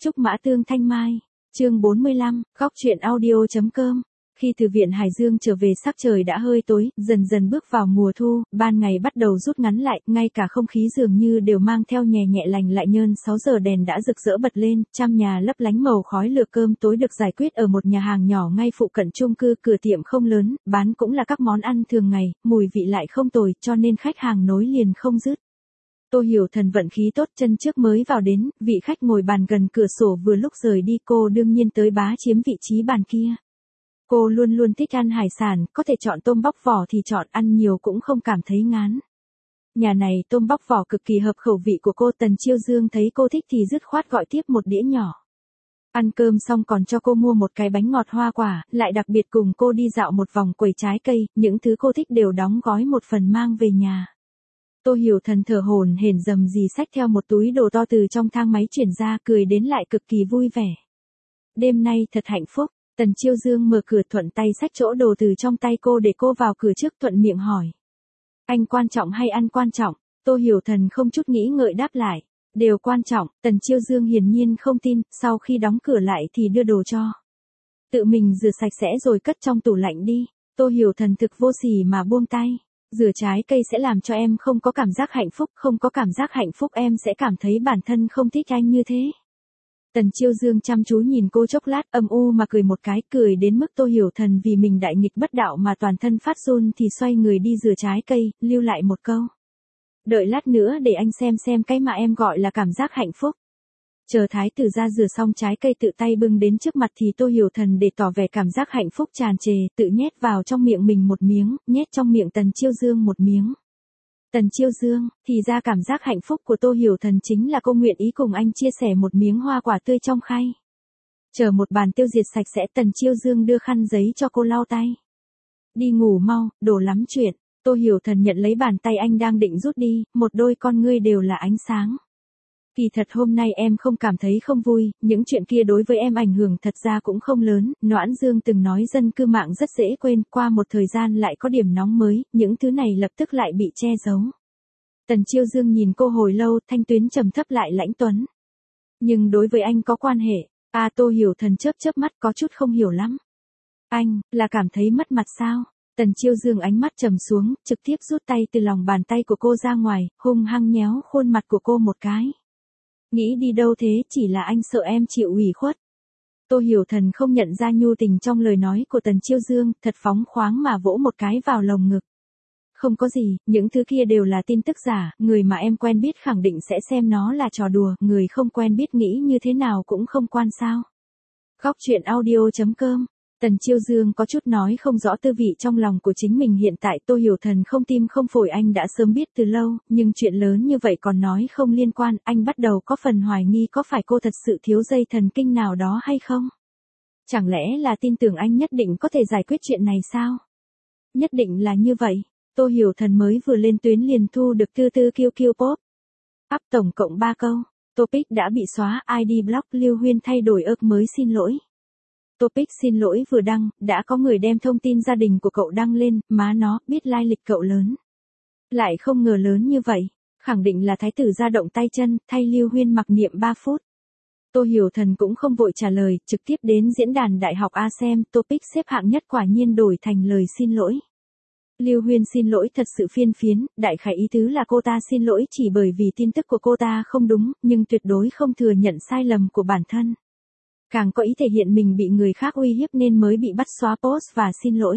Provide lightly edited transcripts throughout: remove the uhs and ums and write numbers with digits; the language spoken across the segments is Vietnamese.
Trúc Mã Tương Thanh Mai, chương 45, góc truyện audio.com. Khi từ viện Hải Dương trở về sắc trời đã hơi tối, dần dần bước vào mùa thu, ban ngày bắt đầu rút ngắn lại, ngay cả không khí dường như đều mang theo nhẹ nhẹ lành lại nhơn. 6 giờ đèn đã rực rỡ bật lên, trăm nhà lấp lánh màu khói lửa. Cơm tối được giải quyết ở một nhà hàng nhỏ ngay phụ cận chung cư, cửa tiệm không lớn, bán cũng là các món ăn thường ngày, mùi vị lại không tồi, cho nên khách hàng nối liền không dứt. Tô Hiểu Thần vận khí tốt, chân trước mới vào đến, vị khách ngồi bàn gần cửa sổ vừa lúc rời đi, cô đương nhiên tới bá chiếm vị trí bàn kia. Cô luôn luôn thích ăn hải sản, có thể chọn tôm bóc vỏ thì chọn, ăn nhiều cũng không cảm thấy ngán. Nhà này tôm bóc vỏ cực kỳ hợp khẩu vị của cô. Tần Chiêu Dương thấy cô thích thì dứt khoát gọi tiếp một đĩa nhỏ. Ăn cơm xong còn cho cô mua một cái bánh ngọt hoa quả, lại đặc biệt cùng cô đi dạo một vòng quầy trái cây, những thứ cô thích đều đóng gói một phần mang về nhà. Tô Hiểu Thần thở hổn hển rầm rì xách theo một túi đồ to từ trong thang máy chuyển ra, cười đến lại cực kỳ vui vẻ. Đêm nay thật hạnh phúc. Tần Chiêu Dương mở cửa thuận tay xách chỗ đồ từ trong tay cô để cô vào cửa trước, thuận miệng hỏi. Anh quan trọng hay ăn quan trọng? Tô Hiểu Thần không chút nghĩ ngợi đáp lại. Đều quan trọng. Tần Chiêu Dương hiển nhiên không tin, sau khi đóng cửa lại thì đưa đồ cho. Tự mình rửa sạch sẽ rồi cất trong tủ lạnh đi. Tô Hiểu Thần thực vô sỉ mà buông tay. Rửa trái cây sẽ làm cho em không có cảm giác hạnh phúc, không có cảm giác hạnh phúc em sẽ cảm thấy bản thân không thích anh như thế. Tần Chiêu Dương chăm chú nhìn cô chốc lát, âm u mà cười một cái, cười đến mức Tô Hiểu Thần vì mình đại nghịch bất đạo mà toàn thân phát run thì xoay người đi rửa trái cây, lưu lại một câu. Đợi lát nữa để anh xem cái mà em gọi là cảm giác hạnh phúc. Chờ thái tử ra rửa xong trái cây tự tay bưng đến trước mặt thì Tô Hiểu Thần để tỏ vẻ cảm giác hạnh phúc tràn trề, tự nhét vào trong miệng mình một miếng, nhét trong miệng Tần Chiêu Dương một miếng. Tần Chiêu Dương, thì ra cảm giác hạnh phúc của Tô Hiểu Thần chính là cô nguyện ý cùng anh chia sẻ một miếng hoa quả tươi trong khay. Chờ một bàn tiêu diệt sạch sẽ, Tần Chiêu Dương đưa khăn giấy cho cô lau tay. Đi ngủ mau, đổ lắm chuyện. Tô Hiểu Thần nhận lấy bàn tay anh đang định rút đi, một đôi con ngươi đều là ánh sáng. Kỳ thật hôm nay em không cảm thấy không vui, những chuyện kia đối với em ảnh hưởng thật ra cũng không lớn. Noãn Dương từng nói dân cư mạng rất dễ quên, qua một thời gian lại có điểm nóng mới, những thứ này lập tức lại bị che giấu. Tần Chiêu Dương nhìn cô hồi lâu, thanh tuyến trầm thấp lại lãnh tuấn. Nhưng đối với anh có quan hệ. Tô Hiểu Thần chớp mắt có chút không hiểu lắm. Anh, là cảm thấy mất mặt sao? Tần Chiêu Dương ánh mắt trầm xuống, trực tiếp rút tay từ lòng bàn tay của cô ra ngoài, hung hăng nhéo khuôn mặt của cô một cái. Nghĩ đi đâu thế, chỉ là anh sợ em chịu ủy khuất. Tô Hiểu Thần không nhận ra nhu tình trong lời nói của Tần Chiêu Dương, thật phóng khoáng mà vỗ một cái vào lồng ngực. Không có gì, những thứ kia đều là tin tức giả, người mà em quen biết khẳng định sẽ xem nó là trò đùa, người không quen biết nghĩ như thế nào cũng không quan sao. Góc truyện audio.com. Tần Chiêu Dương có chút nói không rõ tư vị trong lòng của chính mình hiện tại. Tô Hiểu Thần không tim không phổi anh đã sớm biết từ lâu, nhưng chuyện lớn như vậy còn nói không liên quan, anh bắt đầu có phần hoài nghi có phải cô thật sự thiếu dây thần kinh nào đó hay không? Chẳng lẽ là tin tưởng anh nhất định có thể giải quyết chuyện này sao? Nhất định là như vậy. Tô Hiểu Thần mới vừa lên tuyến liền thu được tư QQ pop. Up tổng cộng 3 câu. Topic đã bị xóa, ID block. Lưu Huyên thay đổi ức mới xin lỗi. Topic xin lỗi vừa đăng, đã có người đem thông tin gia đình của cậu đăng lên, má nó, biết lai lịch cậu lớn. Lại không ngờ lớn như vậy, khẳng định là thái tử ra động tay chân, thay Lưu Huyên mặc niệm 3 phút. Tô Hiểu Thần cũng không vội trả lời, trực tiếp đến diễn đàn Đại học ASEM, topic xếp hạng nhất quả nhiên đổi thành lời xin lỗi. Lưu Huyên xin lỗi thật sự phiên phiến, đại khái ý tứ là cô ta xin lỗi chỉ bởi vì tin tức của cô ta không đúng, nhưng tuyệt đối không thừa nhận sai lầm của bản thân. Càng có ý thể hiện mình bị người khác uy hiếp nên mới bị bắt xóa post và xin lỗi.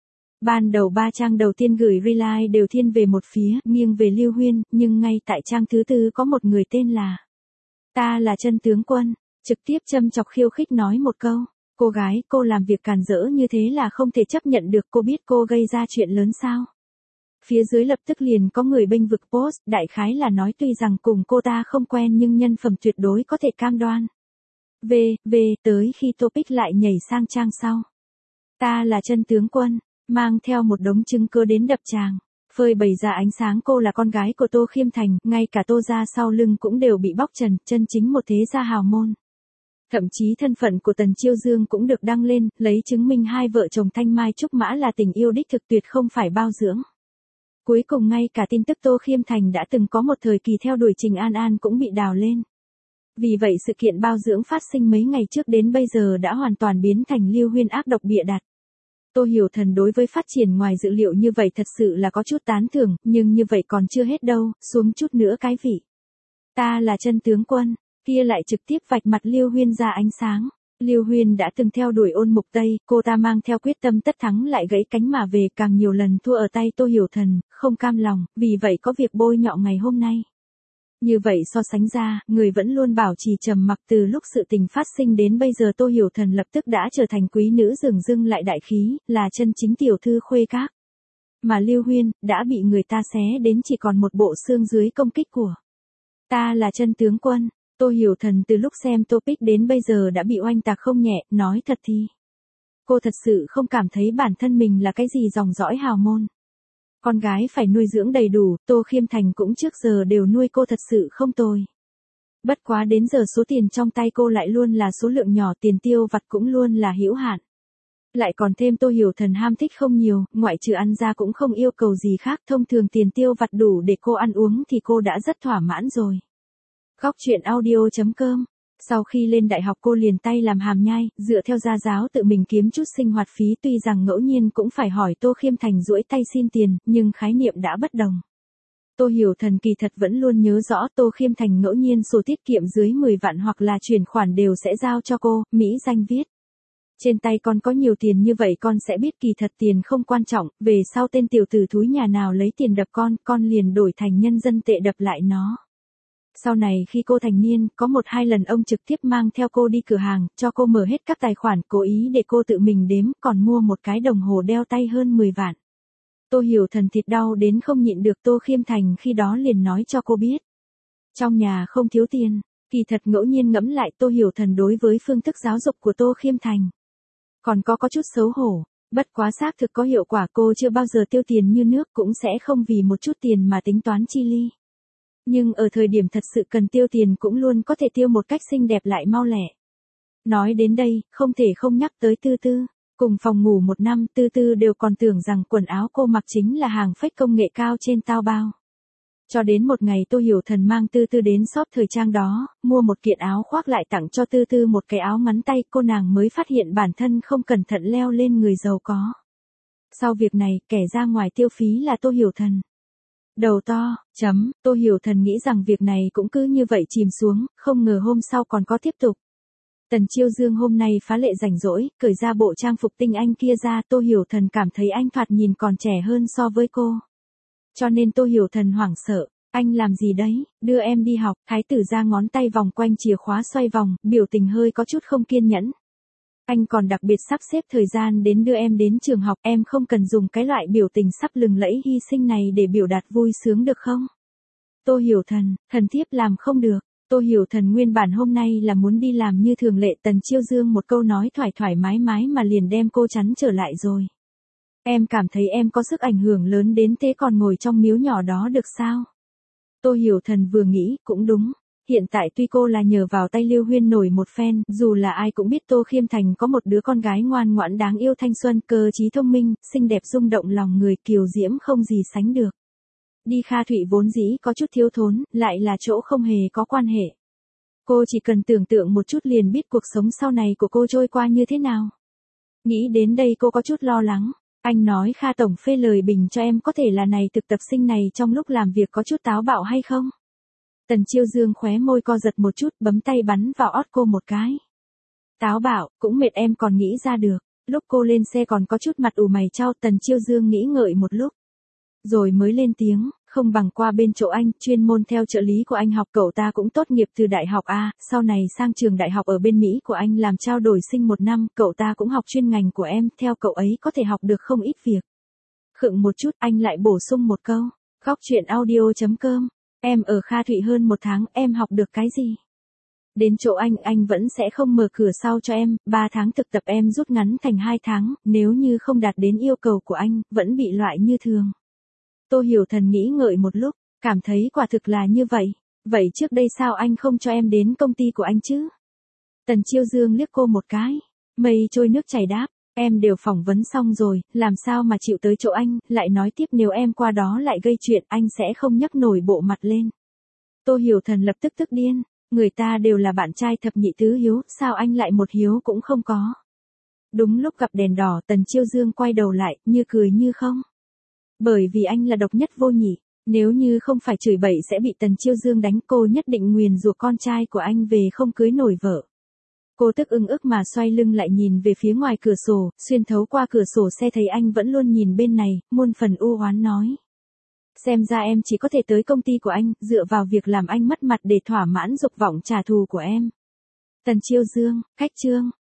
Ban đầu 3 trang đầu tiên gửi reply đều thiên về một phía, nghiêng về Lưu Huyên, nhưng ngay tại trang thứ 4 có một người tên là Ta là Chân Tướng Quân, trực tiếp châm chọc khiêu khích nói một câu. Cô gái, cô làm việc càn rỡ như thế là không thể chấp nhận được, cô biết cô gây ra chuyện lớn sao? Phía dưới lập tức liền có người bênh vực post, đại khái là nói tuy rằng cùng cô ta không quen nhưng nhân phẩm tuyệt đối có thể cam đoan. Tới khi topic lại nhảy sang trang sau. Ta là Chân Tướng Quân, mang theo một đống chứng cứ đến đập tràng, phơi bày ra ánh sáng cô là con gái của Tô Khiêm Thành, ngay cả Tô gia sau lưng cũng đều bị bóc trần, chân chính một thế gia hào môn. Thậm chí thân phận của Tần Chiêu Dương cũng được đăng lên, lấy chứng minh hai vợ chồng Thanh Mai Trúc Mã là tình yêu đích thực tuyệt không phải bao dưỡng. Cuối cùng ngay cả tin tức Tô Khiêm Thành đã từng có một thời kỳ theo đuổi Trình An An cũng bị đào lên. Vì vậy sự kiện bao dưỡng phát sinh mấy ngày trước đến bây giờ đã hoàn toàn biến thành Lưu Huyên ác độc bịa đặt. Tô Hiểu Thần đối với phát triển ngoài dự liệu như vậy thật sự là có chút tán thưởng, nhưng như vậy còn chưa hết đâu, xuống chút nữa cái vị. Ta là chân tướng quân, kia lại trực tiếp vạch mặt Lưu Huyên ra ánh sáng. Lưu Huyên đã từng theo đuổi Ôn Mục Tây, cô ta mang theo quyết tâm tất thắng lại gãy cánh mà về, càng nhiều lần thua ở tay Tô Hiểu Thần, không cam lòng, vì vậy có việc bôi nhọ ngày hôm nay. Như vậy so sánh ra, người vẫn luôn bảo trì trầm mặc từ lúc sự tình phát sinh đến bây giờ Tô Hiểu Thần lập tức đã trở thành quý nữ dửng dưng lại đại khí, là chân chính tiểu thư khuê các. Mà Lưu Huyên, đã bị người ta xé đến chỉ còn một bộ xương dưới công kích của. Ta là chân tướng quân, Tô Hiểu Thần từ lúc xem topic đến bây giờ đã bị oanh tạc không nhẹ, nói thật thì. Cô thật sự không cảm thấy bản thân mình là cái gì dòng dõi hào môn. Con gái phải nuôi dưỡng đầy đủ, Tô Khiêm Thành cũng trước giờ đều nuôi cô thật sự không tồi. Bất quá đến giờ số tiền trong tay cô lại luôn là số lượng nhỏ, tiền tiêu vặt cũng luôn là hữu hạn. Lại còn thêm Tô Hiểu Thần ham thích không nhiều, ngoại trừ ăn ra cũng không yêu cầu gì khác, thông thường tiền tiêu vặt đủ để cô ăn uống thì cô đã rất thỏa mãn rồi. Góc truyện audio.com. Sau khi lên đại học cô liền tay làm hàm nhai, dựa theo gia giáo tự mình kiếm chút sinh hoạt phí, tuy rằng ngẫu nhiên cũng phải hỏi Tô Khiêm Thành duỗi tay xin tiền, nhưng khái niệm đã bất đồng. Tô Hiểu Thần kỳ thật vẫn luôn nhớ rõ Tô Khiêm Thành ngẫu nhiên sổ tiết kiệm dưới 10 vạn hoặc là chuyển khoản đều sẽ giao cho cô, mỹ danh viết. Trên tay con có nhiều tiền như vậy con sẽ biết kỳ thật tiền không quan trọng, về sau tên tiểu tử thúi nhà nào lấy tiền đập con liền đổi thành nhân dân tệ đập lại nó. Sau này khi cô thành niên, có 1-2 lần ông trực tiếp mang theo cô đi cửa hàng, cho cô mở hết các tài khoản, cố ý để cô tự mình đếm, còn mua một cái đồng hồ đeo tay hơn 10 vạn. Tô Hiểu Thần thịt đau đến không nhịn được, Tô Khiêm Thành khi đó liền nói cho cô biết. Trong nhà không thiếu tiền, kỳ thật ngẫu nhiên ngẫm lại Tô Hiểu Thần đối với phương thức giáo dục của Tô Khiêm Thành. Còn có chút xấu hổ, bất quá xác thực có hiệu quả, cô chưa bao giờ tiêu tiền như nước, cũng sẽ không vì một chút tiền mà tính toán chi ly. Nhưng ở thời điểm thật sự cần tiêu tiền cũng luôn có thể tiêu một cách xinh đẹp lại mau lẹ. Nói đến đây, không thể không nhắc tới Tư Tư. Cùng phòng ngủ 1 năm, Tư Tư đều còn tưởng rằng quần áo cô mặc chính là hàng fake công nghệ cao trên Taobao. Cho đến một ngày Tô Hiểu Thần mang Tư Tư đến shop thời trang đó, mua một kiện áo khoác lại tặng cho Tư Tư một cái áo ngắn tay, cô nàng mới phát hiện bản thân không cẩn thận leo lên người giàu có. Sau việc này, kẻ ra ngoài tiêu phí là Tô Hiểu Thần. Đầu to, Tô Hiểu Thần nghĩ rằng việc này cũng cứ như vậy chìm xuống, không ngờ hôm sau còn có tiếp tục. Tần Chiêu Dương hôm nay phá lệ rảnh rỗi, cởi ra bộ trang phục tinh anh kia ra, Tô Hiểu Thần cảm thấy anh thoạt nhìn còn trẻ hơn so với cô. Cho nên Tô Hiểu Thần hoảng sợ, anh làm gì đấy, đưa em đi học, thái tử ra ngón tay vòng quanh chìa khóa xoay vòng, biểu tình hơi có chút không kiên nhẫn. Anh còn đặc biệt sắp xếp thời gian đến đưa em đến trường học, em không cần dùng cái loại biểu tình sắp lừng lẫy hy sinh này để biểu đạt vui sướng được không? Tô Hiểu Thần, thần thiếp làm không được. Tô Hiểu Thần nguyên bản hôm nay là muốn đi làm như thường lệ, Tần Chiêu Dương một câu nói thoải mái mà liền đem cô chắn trở lại rồi. Em cảm thấy em có sức ảnh hưởng lớn đến thế còn ngồi trong miếu nhỏ đó được sao? Tô Hiểu Thần vừa nghĩ, cũng đúng. Hiện tại tuy cô là nhờ vào tay Lưu Huyên nổi một phen, dù là ai cũng biết Tô Khiêm Thành có một đứa con gái ngoan ngoãn đáng yêu thanh xuân, cơ trí thông minh, xinh đẹp rung động lòng người, kiều diễm không gì sánh được. Đi Kha Thụy vốn dĩ có chút thiếu thốn, lại là chỗ không hề có quan hệ. Cô chỉ cần tưởng tượng một chút liền biết cuộc sống sau này của cô trôi qua như thế nào. Nghĩ đến đây cô có chút lo lắng. Anh nói Kha Tổng phê lời bình cho em có thể là này thực tập sinh này trong lúc làm việc có chút táo bạo hay không? Tần Chiêu Dương khóe môi co giật một chút, bấm tay bắn vào ót cô một cái. Táo bạo, cũng mệt em còn nghĩ ra được. Lúc cô lên xe còn có chút mặt ủ mày chau, Tần Chiêu Dương nghĩ ngợi một lúc. Rồi mới lên tiếng, không bằng qua bên chỗ anh, chuyên môn theo trợ lý của anh học, cậu ta cũng tốt nghiệp từ đại học A, sau này sang trường đại học ở bên Mỹ của anh làm trao đổi sinh 1 năm, cậu ta cũng học chuyên ngành của em, theo cậu ấy có thể học được không ít việc. Khựng một chút, anh lại bổ sung một câu, góc truyện audio.com, em ở Kha Thụy hơn 1 tháng, em học được cái gì? Đến chỗ anh vẫn sẽ không mở cửa sau cho em, 3 tháng thực tập em rút ngắn thành 2 tháng, nếu như không đạt đến yêu cầu của anh, vẫn bị loại như thường. Tô Hiểu Thần nghĩ ngợi một lúc, cảm thấy quả thực là như vậy. Vậy trước đây sao anh không cho em đến công ty của anh chứ? Tần Chiêu Dương liếc cô một cái. Mây trôi nước chảy đáp, em đều phỏng vấn xong rồi, làm sao mà chịu tới chỗ anh, lại nói tiếp nếu em qua đó lại gây chuyện anh sẽ không nhấc nổi bộ mặt lên. Tô Hiểu Thần lập tức tức điên. Người ta đều là bạn trai thập nhị tứ hiếu, sao anh lại một hiếu cũng không có? Đúng lúc gặp đèn đỏ, Tần Chiêu Dương quay đầu lại, như cười như không. Bởi vì anh là độc nhất vô nhị, nếu như không phải chửi bậy sẽ bị Tần Chiêu Dương đánh, cô nhất định nguyền rủa con trai của anh về không cưới nổi vợ. Cô tức ưng ức mà xoay lưng lại nhìn về phía ngoài cửa sổ, xuyên thấu qua cửa sổ xe thấy anh vẫn luôn nhìn bên này, muôn phần u oán nói. Xem ra em chỉ có thể tới công ty của anh, dựa vào việc làm anh mất mặt để thỏa mãn dục vọng trả thù của em. Tần Chiêu Dương, cách chương.